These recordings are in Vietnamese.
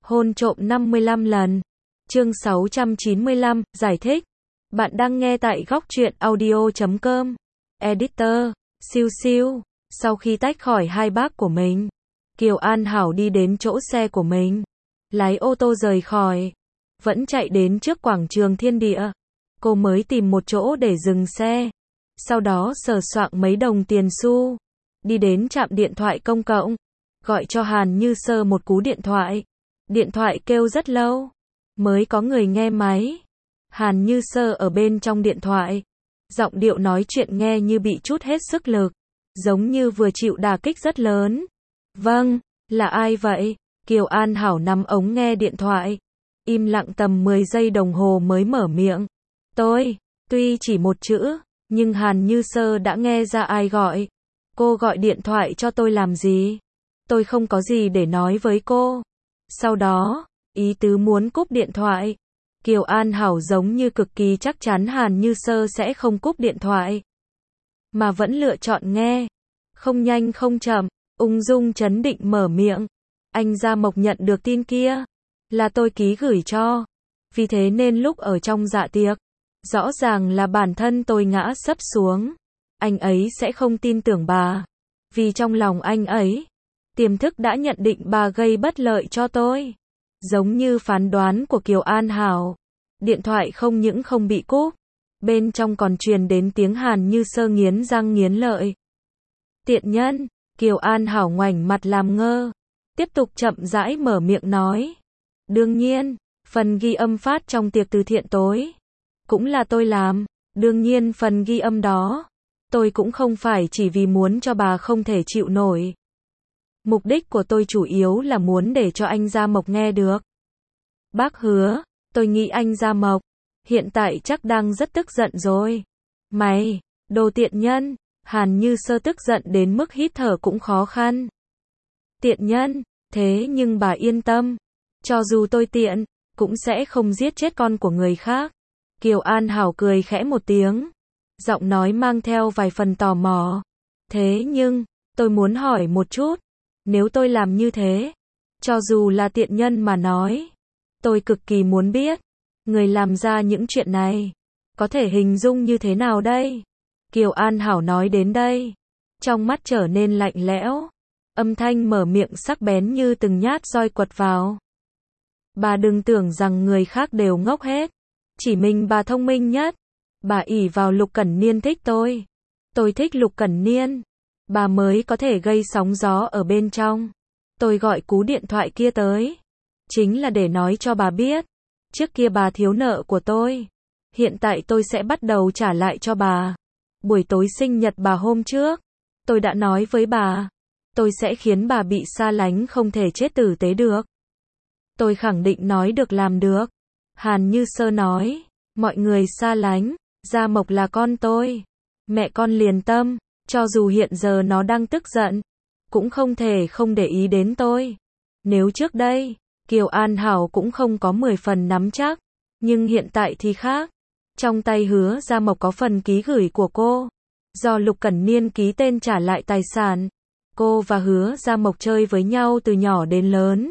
Hôn trộm 55 lần. Chương 695, giải thích. Bạn đang nghe tại góc truyện audio.com. Editor, siêu siêu. Sau khi tách khỏi hai bác của mình, Kiều An Hảo đi đến chỗ xe của mình, lái ô tô rời khỏi. Vẫn chạy đến trước quảng trường Thiên Địa, cô mới tìm một chỗ để dừng xe. Sau đó sờ soạng mấy đồng tiền xu, đi đến trạm điện thoại công cộng, gọi cho Hàn Như Sơ một cú điện thoại. Điện thoại kêu rất lâu, mới có người nghe máy. Hàn Như Sơ ở bên trong điện thoại, giọng điệu nói chuyện nghe như bị trút hết sức lực, giống như vừa chịu đả kích rất lớn. Vâng, là ai vậy? Kiều An Hảo nắm ống nghe điện thoại, im lặng tầm 10 giây đồng hồ mới mở miệng. Tôi, tuy chỉ một chữ, nhưng Hàn Như Sơ đã nghe ra ai gọi. Cô gọi điện thoại cho tôi làm gì? Tôi không có gì để nói với cô. Sau đó, ý tứ muốn cúp điện thoại. Kiều An Hảo giống như cực kỳ chắc chắn Hàn Như Sơ sẽ không cúp điện thoại, mà vẫn lựa chọn nghe. Không nhanh không chậm, ung dung trấn định mở miệng. Anh Gia Mộc nhận được tin kia, là tôi ký gửi cho. Vì thế nên lúc ở trong dạ tiệc, rõ ràng là bản thân tôi ngã sấp xuống. Anh ấy sẽ không tin tưởng bà, vì trong lòng anh ấy, tiềm thức đã nhận định bà gây bất lợi cho tôi. Giống như phán đoán của Kiều An Hảo, điện thoại không những không bị cúp, bên trong còn truyền đến tiếng Hàn Như Sơ nghiến răng nghiến lợi. Tiện nhân. Kiều An Hảo ngoảnh mặt làm ngơ, tiếp tục chậm rãi mở miệng nói. Đương nhiên, phần ghi âm phát trong tiệc từ thiện tối, cũng là tôi làm. Đương nhiên phần ghi âm đó, tôi cũng không phải chỉ vì muốn cho bà không thể chịu nổi. Mục đích của tôi chủ yếu là muốn để cho anh Gia Mộc nghe được. Bác Hứa, tôi nghĩ anh Gia Mộc hiện tại chắc đang rất tức giận rồi. Mày, đồ tiện nhân. Hàn Như Sơ tức giận đến mức hít thở cũng khó khăn. Tiện nhân, thế nhưng bà yên tâm, cho dù tôi tiện, cũng sẽ không giết chết con của người khác. Kiều An Hảo cười khẽ một tiếng, giọng nói mang theo vài phần tò mò. Thế nhưng, tôi muốn hỏi một chút, nếu tôi làm như thế, cho dù là tiện nhân mà nói, tôi cực kỳ muốn biết, người làm ra những chuyện này, có thể hình dung như thế nào đây? Kiều An Hảo nói đến đây, trong mắt trở nên lạnh lẽo, âm thanh mở miệng sắc bén như từng nhát roi quật vào. Bà đừng tưởng rằng người khác đều ngốc hết, chỉ mình bà thông minh nhất. Bà ỷ vào Lục Cẩn Niên thích tôi thích Lục Cẩn Niên, bà mới có thể gây sóng gió ở bên trong. Tôi gọi cú điện thoại kia tới, chính là để nói cho bà biết, trước kia bà thiếu nợ của tôi, hiện tại tôi sẽ bắt đầu trả lại cho bà. Buổi tối sinh nhật bà hôm trước, tôi đã nói với bà, tôi sẽ khiến bà bị xa lánh không thể chết tử tế được. Tôi khẳng định nói được làm được. Hàn Như Sơ nói, mọi người xa lánh, Gia Mộc là con tôi. Mẹ con liền tâm, cho dù hiện giờ nó đang tức giận, cũng không thể không để ý đến tôi. Nếu trước đây, Kiều An Hảo cũng không có 10 phần nắm chắc, nhưng hiện tại thì khác. Trong tay Hứa Gia Mộc có phần ký gửi của cô, do Lục Cẩn Niên ký tên trả lại tài sản. Cô và Hứa Gia Mộc chơi với nhau từ nhỏ đến lớn.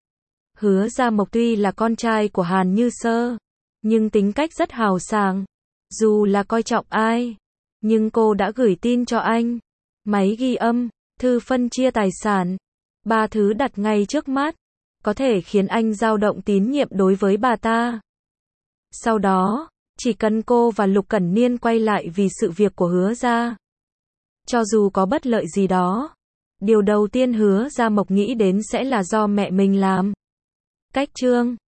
Hứa Gia Mộc tuy là con trai của Hàn Như Sơ, nhưng tính cách rất hào sảng. Dù là coi trọng ai, nhưng cô đã gửi tin cho anh. Máy ghi âm, thư phân chia tài sản, 3 thứ đặt ngay trước mắt, có thể khiến anh dao động tín nhiệm đối với bà ta. Sau đó, chỉ cần cô và Lục Cẩn Niên quay lại vì sự việc của Hứa gia, cho dù có bất lợi gì đó, điều đầu tiên Hứa Gia Mộc nghĩ đến sẽ là do mẹ mình làm. Cách chương